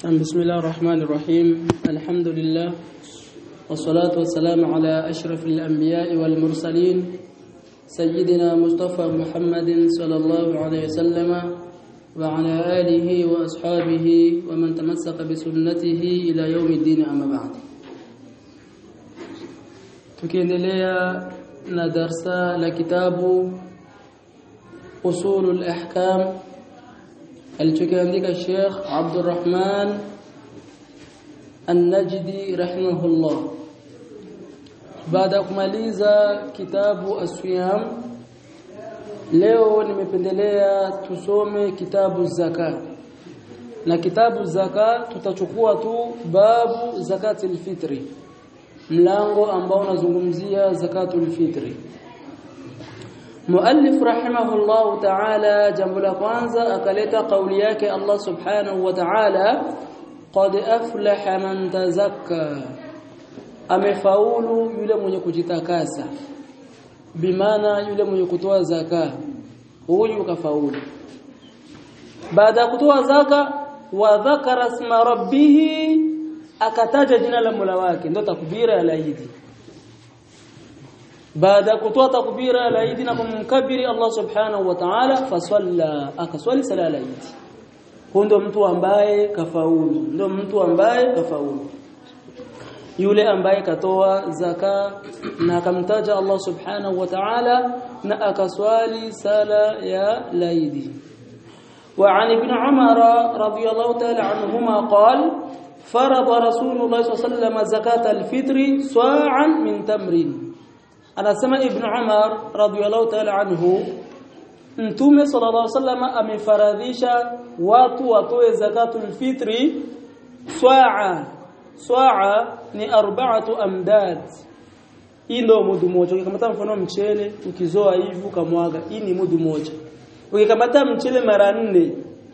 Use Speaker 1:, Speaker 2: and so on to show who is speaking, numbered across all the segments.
Speaker 1: بسم الله الرحمن الرحيم الحمد لله والصلاة والسلام على أشرف الأنبياء والمرسلين سيدنا مصطفى محمد صلى الله عليه وسلم وعلى آله وأصحابه ومن تمسك بسنته إلى يوم الدين أما بعد tukiendelea na darsa la kitabu usulul ahkam alichokiandika Sheikh Abdurrahman An-Najdi rahimahullah. Baada ya kumaliza kitabu as-siyam, leo nimependelea tusome kitabu zaka. Na kitabu zaka tutachukua tu babu zakatul fitri, mlango ambao unazungumzia zakatul fitri. Muallif rahimahullah ta'ala, jambo la kwanza akaleta kauli yake Allah subhanahu wa ta'ala, qad aflaha man tazakka, amefaulu yule mwenye kujitakasa, bimaana yule mwenye kutoa zaka, huyu kafaulu. Baada ya kutoa zaka, wa dhakara isma rabbih, akataja jina la Mola wake, ndio takbira ya Eid. Baada kutoa takbira la Eid na kumkabiri Allah subhanahu wa ta'ala, fasalla, akaswali sala la Eid. Huyo mtu ambaye kafaulu, ndio mtu ambaye kafaulu. Yule ambaye katoa zaka na akamtaja Allah subhanahu wa ta'ala na akaswali sala ya Eid. وعن ابن عمر رضي الله تعالى عنهما قال فرض رسول الله صلى الله عليه وسلم زكاة الفطر صاعا من تمر. Anasema Ibn Umar radhiyallahu ta'ala anhu, Mtume sallallahu alaihi wasallam amefaradhisha watu watoe zakatul fitri swaa ni 4 amdad. Hii ndio mudu moja. Ukikamata mfano mchele ukizoa hivi ukamwaga, hii ni mudu moja. Ukikamata mchele mara 4,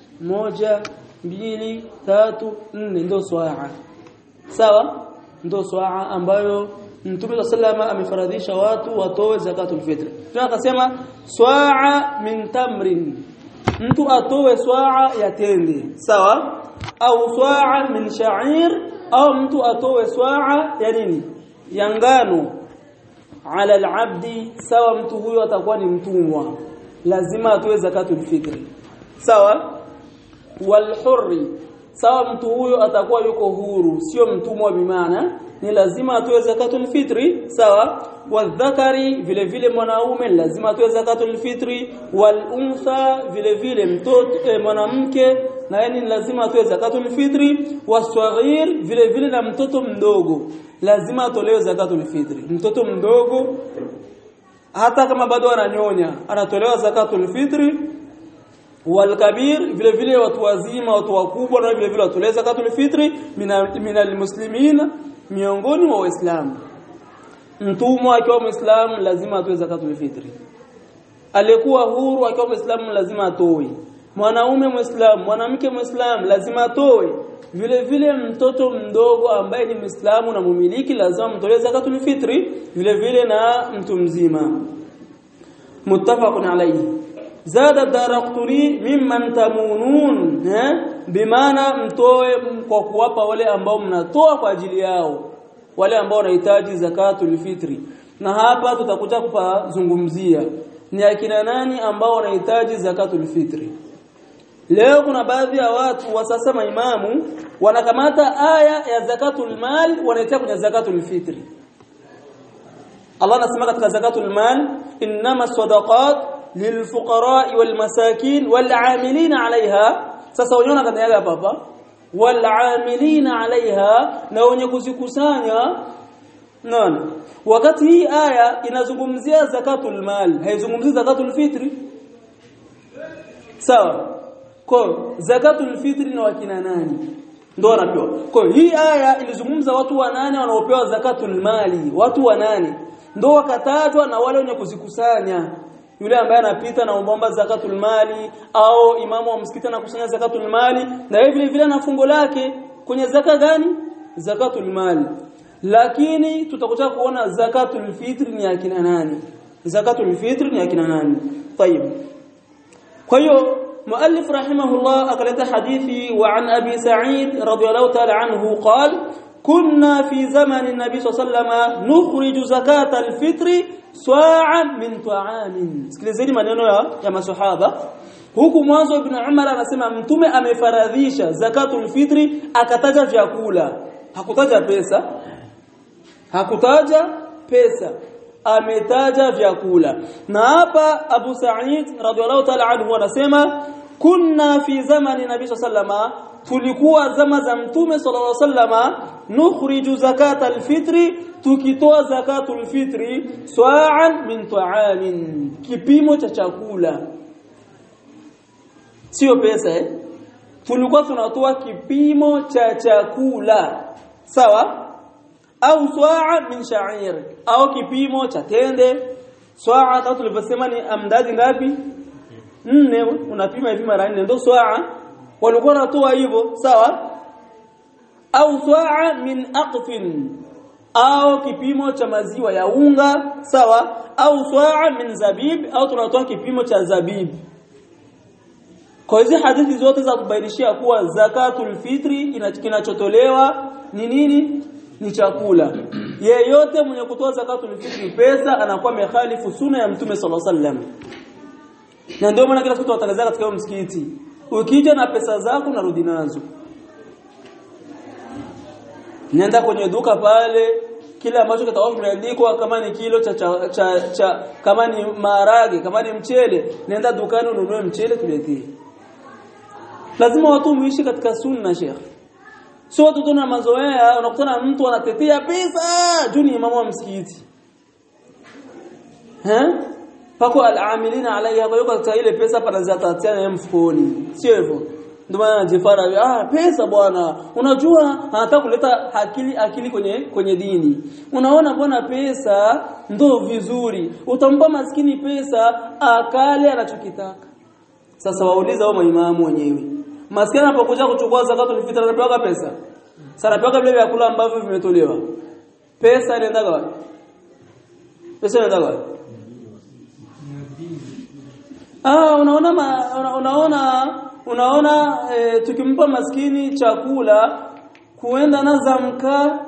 Speaker 1: 1 2 3 4 ndio swaa. Sawa? Ndio swaa ambayo Mtume sallama amefaradhisha watu watoe zakatul fitr. Tunakasema swaa min tamrin, mtu atoe swaa ya tende, sawa? Au swaa min sha'ir, au mtu atoe swaa ya nini? Ya ngano. Ala al-abdi, sawa, mtu huyo atakuwa ni mtumwa, lazima atoe zakatul fitr, sawa? Wal hurri, sawa, mtu huyo atakuwa yuko huru, sio mtumwa, bimaana ni lazima atoe zakatul fitri, sawa? Wadhakari, vile vile mwanaume lazima atoe zakatul fitri. Wal untha, vile vile mtoto mwanamke na yeye lazima atoe zakatul fitri. Waswaghir, vile vile na mtoto mdogo lazima atolewe zakatul fitri. Mtoto mdogo hata kama bado ananyonya anatolewa zakatul fitri. Wal kabir, vile vile watu wazima, watu wakubwa na vile vile watolewa zakatul fitri minal muslimina, miongoni mwa Waislamu. Mtumwa akiwa Muislamu lazima atoe zakatul fitri. Aliyekuwa huru akiwa Muislamu lazima atoe. Mwanaume Muislamu, mwanamke Muislamu lazima atoe. Vile vile mtoto mdogo ambaye ni Muislamu na mumiliki lazima mtolee zakatul fitri, vile vile na mtu mzima. Muttafaqun alayhi. Zada Daraqutni mimman tamunun, bimaana mtoe kwa kuwapa wale ambao mnatoa kwa ajili yao, wale ambao wanahitaji zakatul fitri. Na hapa tutakuja kupazungumzia ni akina nani ambao wanahitaji zakatul fitri. Leo kuna baadhi ya watu wa sasa maimamu wanakamata aya ya zakatul mal wanaitia kwenye zakatul fitri. Allah anasema katika zakatul mal, innama sadaqat lilfuqara walmasakin wal'amilina 'alayha. Sasa unaona kana yale hapa, wal'amilina 'alayha, na wenye kuzikusanya. Naona wakati hii aya inazungumzia zakatul mal, haizungumzii zakatul fitri, sawa? Kwa zakatul fitri ni wakina nani ndio wanapewa? Kwa hii aya ilizungumza watu wanane wanaopewa zakatul mali, watu wanane ndio wakatajwa, na wale wenye kuzikusanya, yule ambaye anapita na omba zakatul mali, au imamu wa msikiti anakusanya zakatul mali, na yeye vile vile na fungo lake kwenye zaka gani? Zakatul mali. Lakini tutakuja kuona zakatul fitri ni akina nani, zakatul fitri ni akina nani. Tayeb, kwa hiyo مؤلف رحمه الله أقلت حديثي وعن أبي سعيد رضي الله تعالى عنه قال كنا في زمن النبي صلى الله عليه وسلم نخرج زكاة الفطر صاعا من طعام. Sikilizeni maneno ya maswahaba. Huku mwanzo Ibn Umar anasema mtume amefaradhisha zakatul fitri, akataja vyakula, hakutaja pesa, ametaja vyakula. Na hapa Abu Sa'id radhiallahu ta'ala anhu anasema kunna fi zamani nabii sallallahu, tulikuwa zama za mtume sallallahu alaihi wasallam, nukhriju zakatal fitri, tukitoa zakatul fitri swa'an min ta'amin, kipimo cha chakula, sio pesa tulikuwa tunatoa kipimo cha chakula, sawa, au swa'a min sha'ir, au kipimo cha tende. Swa'a kama tulivyosema ni amdadi ngapi? 4, unapima hivi mara 4 ndio swa'a, walikuwa wanatoa hivyo, sawa. Au swa'a min aqfin, au kipimo cha maziwa ya unga, sawa. Au swa'a min zabib, au tunatoa kipimo cha zabib. Kwa hizo hadithi zote za kubainishia kuwa zakatul fitri kinachotolewa ni nini? Ni chakula. Yeyote mwenye kutoa zakatul fitri pesa anakuwa mekhalifu sunna ya mtume sallallahu alaihi wasallam. Na ndio maana kila siku tunatangaza katika msikiti, ukija na pesa zako narudi nazo. Nenda kwenye duka pale, kila ambacho kitakuwa kimeandikwa kama ni kilo cha kama ni maharage, kama ni mchele, nenda dukani ununue mchele tuletee. Lazima watu muishi katika sunna, Sheikh. Sio watu tuna mazoea, unakutana mtu anatetea pesa juu ni imamu wa msikiti. Pako al-amilina alayha, kwa katika ile pesa panazatatia mfukoni. Sio hivyo. Ndio maana anajifara, pesa bwana. Unajua anataka kuleta akili kwenye dini. Unaona bwana pesa ndio vizuri. Utampa maskini pesa akale anachokitaka. Sasa wauliza wao maimamu wenyewe. Maskini anapokuja kuchukua zakatul fitr anapewa pesa. Sasa anapewa vile vyakula ambavyo vimetolewa. Pesa inaenda wapi? Pesa inaenda wapi? Unaona tukimpa maskini chakula kuenda na zamka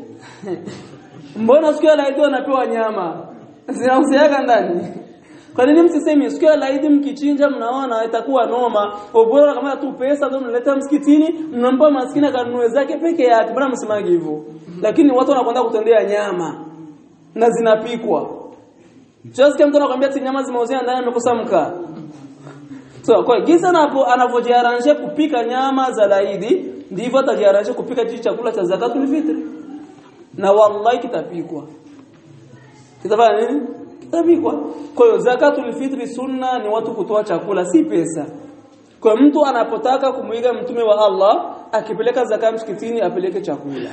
Speaker 1: mbona siku ya laidi anapewa nyama? Zinausiaga ndani. Kwa nini msisemi siku ya laidi mkichinja mnaona itakuwa noma? Ubora kama tu pesa ndio mnaleta msikitini, mnampa maskini akanunue zake peke yake. Bwana msimagi hivyo. Lakini watu wanakwenda kutendea nyama na zinapikwa. Sasa kama mtu anakuambia ati nyama zimeuzia ndani amekosa mkaa. So kwa gisa anavojiaranje kupika nyama za laidi, ndivyo atajiaranje kupika chakula cha zakatul fitr. Na wallahi kitapikwa. Kitafanya nini? Kitapikwa. Kwa hiyo zakatul fitr sunna ni watu kutoa chakula, si pesa. Kwa mtu anapotaka kumuiga mtume wa Allah, akipeleka zakat msikitini apeleke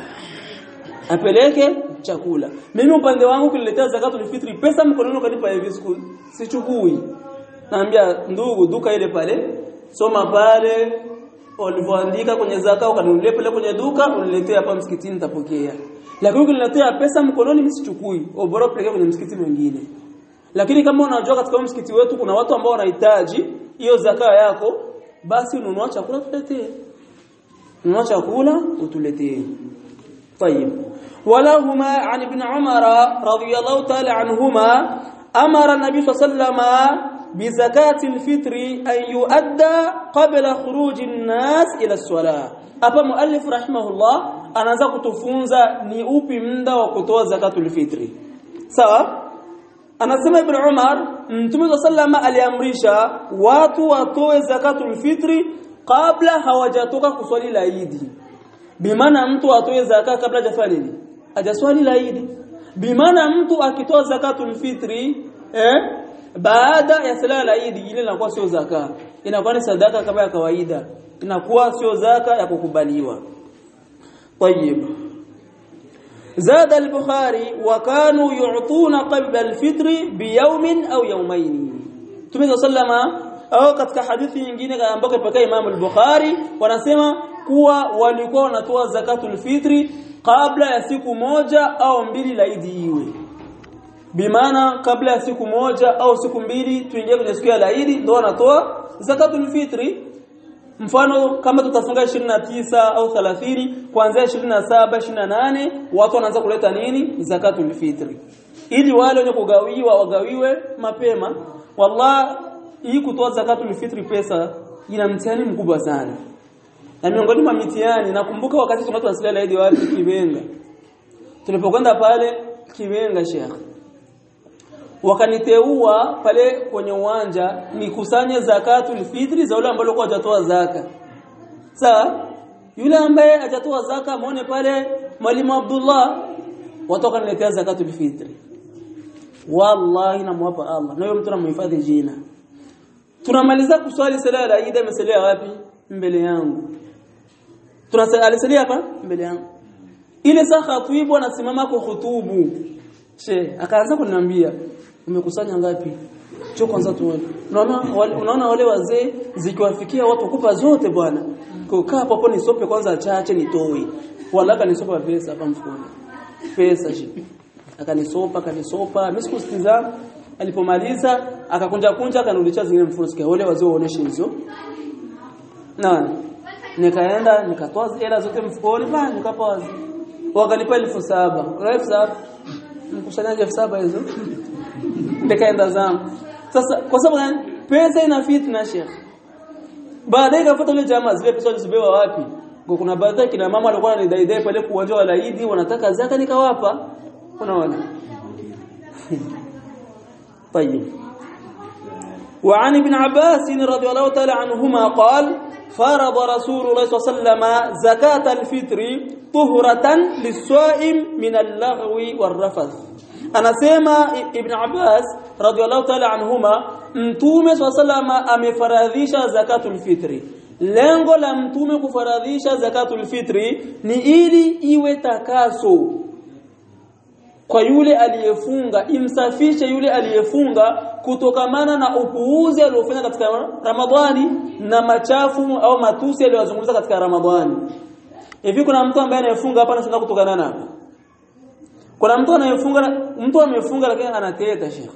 Speaker 1: chakula. Mimi upande wangu kuniletea zakatul fitri pesa mkononi kanipa hivi siku sichukui. Naambia ndugu duka ile pale, soma pale ulivyoandika kwenye zaka ukaninulie pale kwenye duka uniletee hapa msikitini nitapokea. Lakini ukiniletea pesa mkononi mimi sichukui. Bora peleke kwenye msikiti mwingine. Lakini kama unajua katika msikiti wetu kuna watu ambao wanahitaji hiyo zaka yako, basi ununua chakula tuletee. Ununua chakula utuletee. طيب ولهما عن ابن عمر رضي الله تعالى عنهما أمر النبي صلى الله عليه وسلم بزكاة الفطر أن يؤدى قبل خروج الناس إلى الصلاة. أبا مؤلف رحمه الله أنا kutufunza ni upi muda wa kutoa zakatul fitri. Sawa? Anasema Ibn Umar, Mtume sallama aliamrisha watu watoe zakatul fitri kabla hawajatoka kuswali la Eid. Bimaana mtu atoe zaka kabla hajafanya nini? Hajaswali la Eid. Bimaana mtu akitoa zakatul fitri baada ya sala la Eid, ile inakuwa sio zaka. Inakuwa ni sadaka kama ya kawaida. Inakuwa sio zaka ya kukubaliwa. طيب زاد البخاري وكانوا يعطون قبل الفطر بيوم أو يومين. Mtume sallama au katika hadithi nyingine ambayo ipokea Imam al-Bukhari wanasema kuwa walikuwa wanatoa zakatul fitri kabla ya siku moja au mbili la Eid iwe. bimaana kabla ya siku moja au siku mbili tuingie kwenye siku ya Eid ndio wanatoa zakatul fitri. Mfano kama tutafunga 29 au 30 kuanzia 27 28 watu wanaanza kuleta nini zakatul fitri ili wale wenye kugawiwa wagawiwe mapema. Wallahi hii kutoa zakatul fitri pesa ina mtihani mkubwa sana. Na miongoni mwa mitihani nakumbuka wakati tunasali Eid wapi Kibenga. Tulipokwenda pale Kibenga Sheikh wakaniteua pale kwenye uwanja nikusanye zakatul fitri za wale ambao walikuwa hajatoa zaka. Sawa? Yule ambaye hajatoa zaka muone pale Mwalimu Abdullah watoka niletea zakatul fitri. Wallahi namwapa Allah. Na yule mtu anamhifadhi jina. Tunamaliza kuswali sala ya Eid amesalia wapi? Mbele yangu. Alisalia hapa mbele yangu. Ile saa khatibu anasimama kwa hutubu. Akaanza kuniambia umekusanya ngapi? Choo kwanza tuone. Unaona wale wazee zikiwafikia watu kupa zote bwana. Kukaa hapo ni sope kwanza chache nitoe. Wala kanisopa pesa hapa mfukoni. Pesa akanisopa. Mimi sikusikiza. Alipomaliza akakunja akanirudisha zingine mfuko sikia wale wazee waoneshe hizo. Na nikaenda nikatoa hela zote mfukoni bana nikapa wazi. Wakanipa 7,000. 7,000 mkusanyaje 7,000 hizo? Nikaenda zangu. Sasa kwa sababu pesa ina fitna Sheikh. Baadaye kafuata ile jamaa zile pesa zilizobewa wapi? Kuna baadhi kina mama walikuwa wanadai pale kuwanja wa Eid wanataka zaka nikawapa. Unaona? طيب وعن ابن عباس رضي الله تعالى عنهما قال فرض رسول الله صلى الله عليه وسلم زكاة الفطر طهرة للصائم من اللغو والرفث. Anasema Ibn Abbas radhiyallahu ta'ala anhuma Mtume swalla amefaradhisha zakatul fitri. Lengo la Mtume kufaradhisha zakatul fitri ni ili iwe takaso kwa yule aliyefunga, imsafishe yule aliyefunga kutokamana na upuuzi aliofanya katika Ramadhani na machafu au matusi aliyozungumza katika Ramadhani. Hivi kuna mtu ambaye anayefunga hapa anashinda kutokana na hapa? Kuna mtu amefunga lakini anateta Sheikh.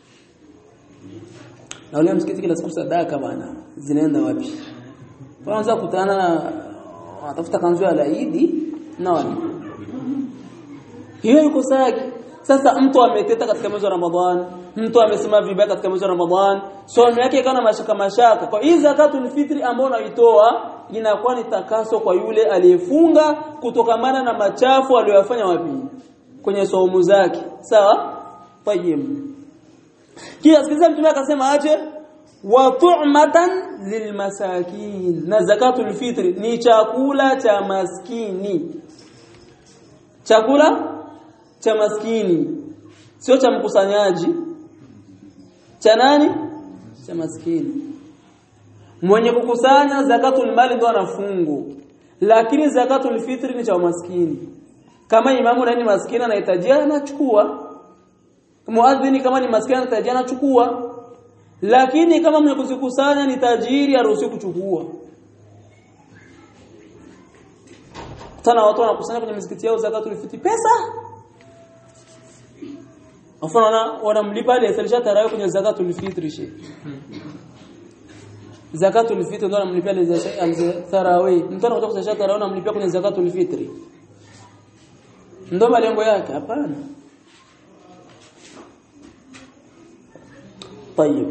Speaker 1: Na wale msikiti kila siku sadaka bana zinaenda wapi? Kwanza kutana atafuta kanzu ya Eid nani? Hiyo yuko saki. Sasa mtu ameteta katika mwezi wa Ramadhani, mtu amesema vibaya katika mwezi wa Ramadhani, somo yake kana mashaka. Kwa hiyo zakatul fitri ambayo unaitoa inakuwa ni takaso kwa yule aliyefunga kutokamana na machafu aliyofanya wapi? Kwenye saumu zake. Sawa? Tayyib. Kia sikiza Mtume akasema aje? Wa tu'matan lilmasakin. Na zakatul fitri ni chakula cha maskini. Chakula cha maskini. Sio cha mkusanyaji. Cha nani? Cha maskini. Mwenye kukusanya zakatul mali ndo anafungu. Lakini zakatul fitri ni cha maskini. Kama imamu na ni maskini anahitajia anachukua. Muadhini kama ni maskini anahitajia anachukua. Lakini kama mwenye kuzikusanya ni tajiri haruhusiwi kuchukua. Tana watu wanakusanya kwenye misikiti yao zakatul fitri pesa. Afana wanamlipa ile salisha tarawih kwenye zakatul fitri shi. Zakatul fitri ndio anamlipia ile tarawih. Mtu anakuja kusalisha tarawih anamlipia kwenye zakatul fitri. Ndio malengo yake hapana. Tayeb.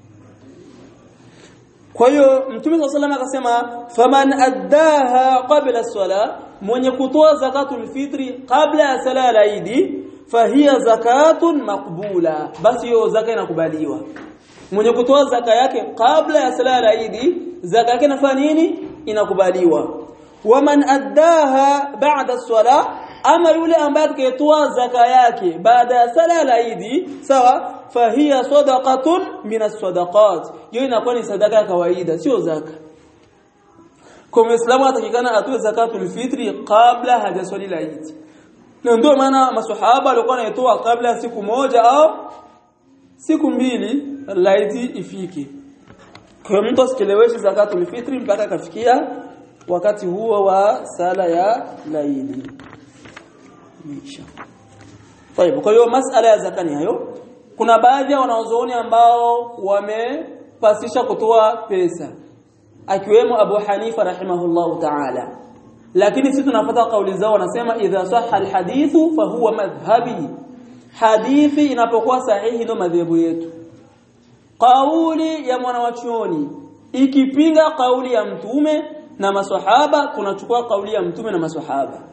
Speaker 1: Kwa hiyo Mtume صلى الله عليه akasema faman addaha qabla as-salah, mwenye kutoa zakatul fitri kabla ya sala ya Eid fahiya zakatun maqbula, basi hiyo zaka inakubaliwa. Mwenye kutoa zaka yake kabla ya sala ya Eid zaka yake inafanya nini? Inakubaliwa. Waman addaha ba'da as-salah, ama yule ambaye atakayetoa zaka yake baada ya sala ya Eid sawa, fahiya sadaqatun min as-sadaqat, hiyo inakuwa ni sadaka ya kawaida sio zaka. Kwa Muislamu atakikana atoe zakatul fitri kabla hajaswali Eid. Na ndio maana maswahaba walikuwa wanatoa kabla siku moja au siku mbili Eid ifike. Kwa mtu asikileweshe zakatul fitri mpaka kafikia wakati huo wa sala ya Eid. Inshallah. Tayeb, kwa hiyo masala ya zaka ni hayo. Kuna baadhi ya wanazuoni ambao wamepasisha kutoa pesa, akiwemo Abu Hanifa rahimahullahu ta'ala. Lakini sisi tunafuata kauli zao, wanasema idha sahha alhadithu fa huwa madhhabi. Hadithi inapokuwa sahihi ndio madhehebu yetu. Kauli ya mwanawachuoni ikipinga kauli ya mtume na maswahaba, tunachukua kauli ya mtume na maswahaba.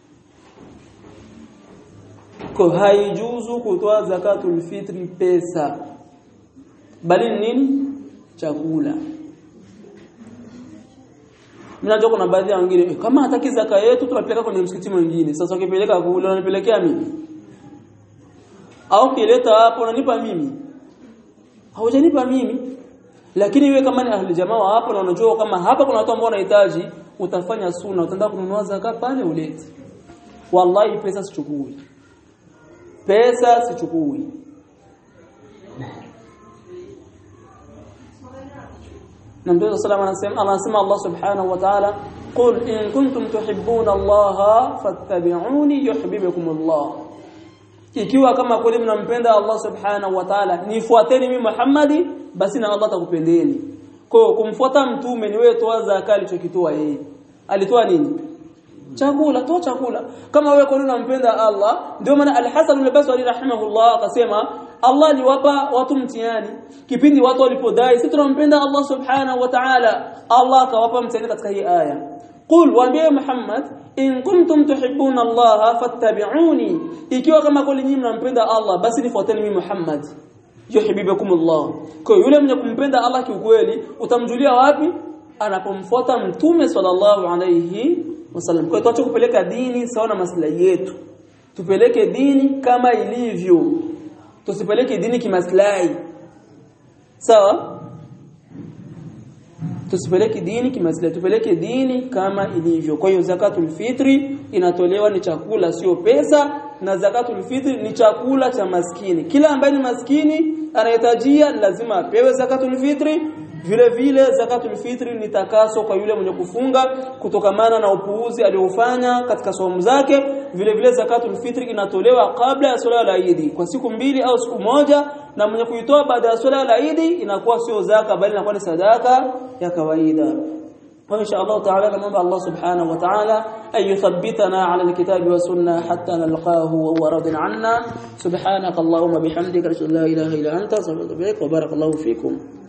Speaker 1: Kwa haijuzu kutoa zakatul fitri pesa, bali nini? Chakula. Mnajua kuna baadhi ya wengine kama hataki zaka yetu tunapeleka kwenye msikiti mwingine. Sasa ukipeleka kule unanipelekea mimi? Au kileta hapo unanipa mimi? Haujanipa mimi. Lakini wewe kama ni ahli jamaa hapo na unajua kama hapa kuna watu ambao wanahitaji, utafanya sunna, utaenda kununua zaka pale ulete. Wallahi pesa sichukui. Pesa sichukui. Na Mtume sallallahu alayhi wasallam anasema Allah subhanahu wa ta'ala, qul in kuntum tuhibbuna Allah fattabi'uni yuhibbukum Allah. Ikiwa kama kweli mnampenda Allah subhanahu wa ta'ala, nifuateni mimi Muhammad, basi na Allah atakupendeni. Kwa kumfuata mtume ni wewe toa zaka alichokitoa yeye. Alitoa nini? Chakula, toa chakula. Kama wewe kweli unampenda Allah, ndio maana Al-Hasan al-Basri rahimahullah akasema Allah aliwapa watu mtihani. Kipindi watu walipodai sisi tunampenda Allah subhanahu wa ta'ala, Allah akawapa mtihani katika hii aya. Qul wa Muhammad in kuntum tuhibbuna Allah fattabi'uni. Ikiwa kama kweli nyinyi mnampenda Allah, basi nifuateni mimi Muhammad. Yuhibbukum Allah. Kwa yule mwenye kumpenda Allah kiukweli, utamjulia wapi? Anapomfuata mtume sallallahu alayhi wasallam. Kwa hiyo tuache kupeleka dini sawa na maslahi yetu. Tupeleke dini kama ilivyo. Tusipeleke dini kimaslahi. Sawa? Tusipeleke dini kimaslahi, tupeleke dini kama ilivyo. Kwa hiyo zakatul fitri inatolewa ni chakula sio pesa, na zakatul fitri ni chakula cha maskini. Kila ambaye ni maskini anahitajia lazima apewe zakatul fitri. Vile vile zakatul fitri ni takaso kwa yule mwenye kufunga kutokamana na upuuzi aliofanya katika saumu zake. Vile vile zakatul fitri inatolewa kabla ya swala ya Eid kwa siku 2 au siku 1, na mwenye kuitoa baada ya swala ya Eid inakuwa sio zaka bali inakuwa ni sadaka ya kawaida. وإن شاء الله تعالى نمضى الله سبحانه وتعالى أن يثبتنا على الكتاب والسنة حتى نلقاه وهو راض عنا. سبحانك اللهم بحمدك أشهد أن لا إله إلا أنت أستغفرك وبارك الله فيكم.